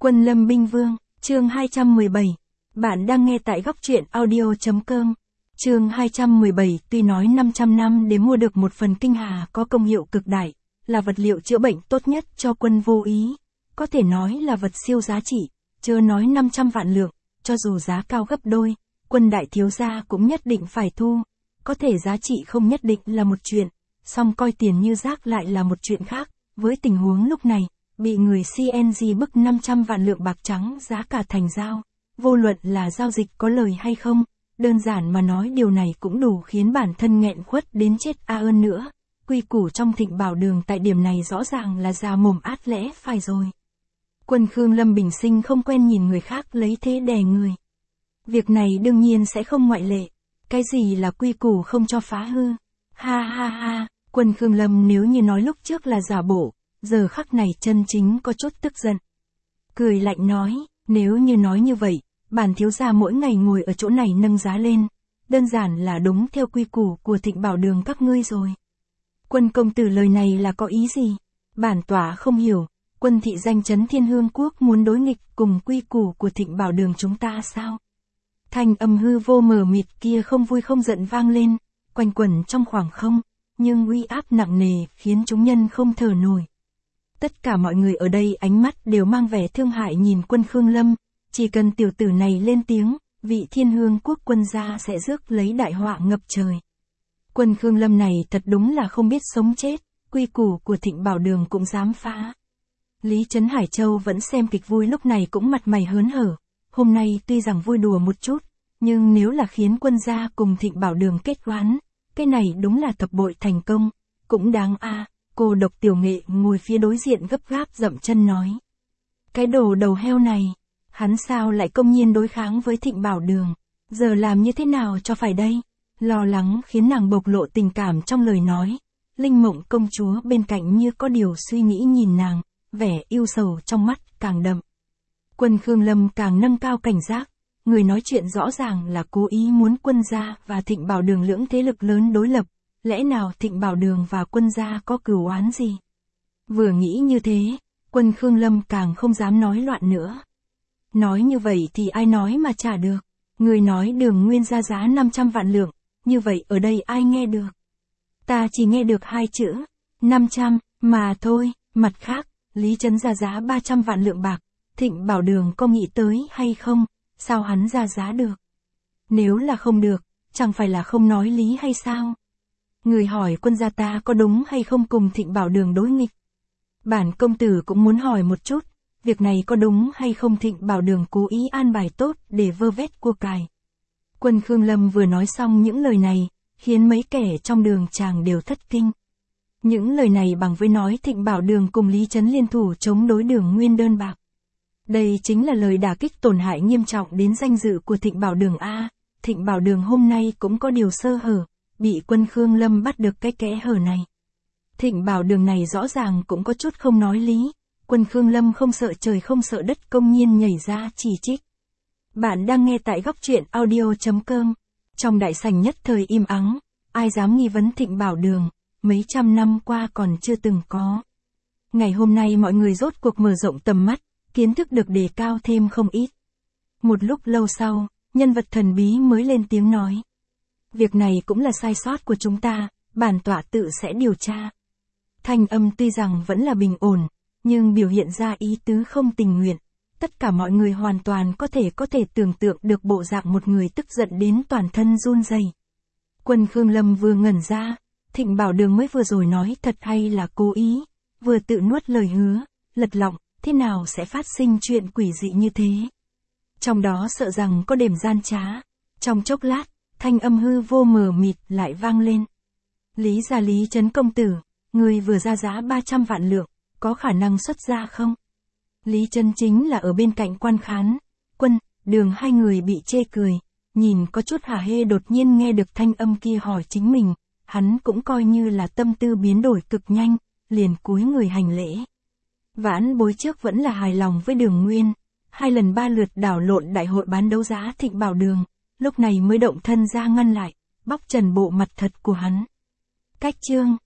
Quân Lâm Binh Vương, chương 217. Bạn đang nghe tại góc truyện audio.com. Chương 217. Tuy nói 500 năm để mua được một phần kinh hà có công hiệu cực đại, là vật liệu chữa bệnh tốt nhất cho quân vô ý. Có thể nói là vật siêu giá trị, chớ nói 500 vạn lượng, cho dù giá cao gấp đôi, quân đại thiếu gia cũng nhất định phải thu. Có thể giá trị không nhất định là một chuyện, song coi tiền như rác lại là một chuyện khác. Với tình huống lúc này, bị người CNG bức 500 vạn lượng bạc trắng giá cả thành dao, vô luận là giao dịch có lời hay không, đơn giản mà nói điều này cũng đủ khiến bản thân nghẹn khuất đến chết hơn nữa. Quy củ trong Thịnh Bảo Đường tại điểm này rõ ràng là già mồm át lẽ phải rồi. Quân Khương Lâm bình sinh không quen nhìn người khác lấy thế đè người. Việc này đương nhiên sẽ không ngoại lệ. Cái gì là quy củ không cho phá hư? Ha ha ha, Quân Khương Lâm nếu như nói lúc trước là giả bộ, giờ khắc này chân chính có chút tức giận. Cười lạnh nói, nếu như nói như vậy, bản thiếu gia mỗi ngày ngồi ở chỗ này nâng giá lên, đơn giản là đúng theo quy củ của Thịnh Bảo Đường các ngươi rồi. Quân công tử lời này là có ý gì? Bản tỏa không hiểu, quân thị danh chấn Thiên Hương Quốc muốn đối nghịch cùng quy củ của Thịnh Bảo Đường chúng ta sao? Thanh âm hư vô mờ mịt kia không vui không giận vang lên, quanh quẩn trong khoảng không, nhưng uy áp nặng nề khiến chúng nhân không thở nổi. Tất cả mọi người ở đây ánh mắt đều mang vẻ thương hại nhìn Quân Khương Lâm, chỉ cần tiểu tử này lên tiếng, vị Thiên Hương Quốc quân gia sẽ rước lấy đại họa ngập trời. Quân Khương Lâm này thật đúng là không biết sống chết, quy củ của Thịnh Bảo Đường cũng dám phá. Lý Trấn Hải Châu vẫn xem kịch vui lúc này cũng mặt mày hớn hở, hôm nay tuy rằng vui đùa một chút, nhưng nếu là khiến quân gia cùng Thịnh Bảo Đường kết oán, cái này đúng là thập bội thành công, cũng đáng a. Cô độc tiểu nghệ ngồi phía đối diện gấp gáp dậm chân nói. Cái đồ đầu heo này, hắn sao lại công nhiên đối kháng với Thịnh Bảo Đường, giờ làm như thế nào cho phải đây? Lo lắng khiến nàng bộc lộ tình cảm trong lời nói. Linh Mộng công chúa bên cạnh như có điều suy nghĩ nhìn nàng, vẻ yêu sầu trong mắt càng đậm. Quân Khương Lâm càng nâng cao cảnh giác, người nói chuyện rõ ràng là cố ý muốn quân gia và Thịnh Bảo Đường lưỡng thế lực lớn đối lập. Lẽ nào Thịnh Bảo Đường và quân gia có cửu oán gì? Vừa nghĩ như thế, Quân Khương Lâm càng không dám nói loạn nữa. Nói như vậy thì ai nói mà trả được? Người nói Đường Nguyên ra giá 500 vạn lượng, như vậy ở đây ai nghe được? Ta chỉ nghe được hai chữ, 500, mà thôi. Mặt khác, Lý Trấn ra giá 300 vạn lượng bạc, Thịnh Bảo Đường có nghĩ tới hay không? Sao hắn ra giá được? Nếu là không được, chẳng phải là không nói lý hay sao? Người hỏi quân gia ta có đúng hay không cùng Thịnh Bảo Đường đối nghịch? Bản công tử cũng muốn hỏi một chút, việc này có đúng hay không Thịnh Bảo Đường cố ý an bài tốt để vơ vét cua cải? Quân Khương Lâm vừa nói xong những lời này, khiến mấy kẻ trong đường chàng đều thất kinh. Những lời này bằng với nói Thịnh Bảo Đường cùng Lý Trấn liên thủ chống đối Đường Nguyên đơn bạc. Đây chính là lời đả kích tổn hại nghiêm trọng đến danh dự của Thịnh Bảo Đường a. Thịnh Bảo Đường hôm nay cũng có điều sơ hở, bị Quân Khương Lâm bắt được cái kẽ hở này. Thịnh Bảo Đường này rõ ràng cũng có chút không nói lý, Quân Khương Lâm không sợ trời không sợ đất công nhiên nhảy ra chỉ trích. Bạn đang nghe tại góc truyện audio.com. Trong đại sảnh nhất thời im ắng, ai dám nghi vấn Thịnh Bảo Đường, mấy trăm năm qua còn chưa từng có. Ngày hôm nay mọi người rốt cuộc mở rộng tầm mắt, kiến thức được đề cao thêm không ít. Một lúc lâu sau, nhân vật thần bí mới lên tiếng nói. Việc này cũng là sai sót của chúng ta, bản tọa tự sẽ điều tra. Thanh âm tuy rằng vẫn là bình ổn, nhưng biểu hiện ra ý tứ không tình nguyện. Tất cả mọi người hoàn toàn có thể tưởng tượng được bộ dạng một người tức giận đến toàn thân run rẩy. Quân Khương Lâm vừa ngẩn ra, Thịnh Bảo Đường mới vừa rồi nói thật hay là cố ý, vừa tự nuốt lời hứa, lật lọng, thế nào sẽ phát sinh chuyện quỷ dị như thế? Trong đó sợ rằng có điểm gian trá. Trong chốc lát, thanh âm hư vô mờ mịt lại vang lên. Lý gia Lý Trấn công tử, người vừa ra giá 300 vạn lượng, có khả năng xuất ra không? Lý Trấn chính là ở bên cạnh quan khán. Quân, Đường hai người bị chê cười, nhìn có chút hả hê đột nhiên nghe được thanh âm kia hỏi chính mình, hắn cũng coi như là tâm tư biến đổi cực nhanh, liền cúi người hành lễ. Vãn bối trước vẫn là hài lòng với Đường Nguyên, 2 lần 3 lượt đảo lộn đại hội bán đấu giá Thịnh Bảo Đường, lúc này mới động thân ra ngăn lại, bóc trần bộ mặt thật của hắn. Cách chương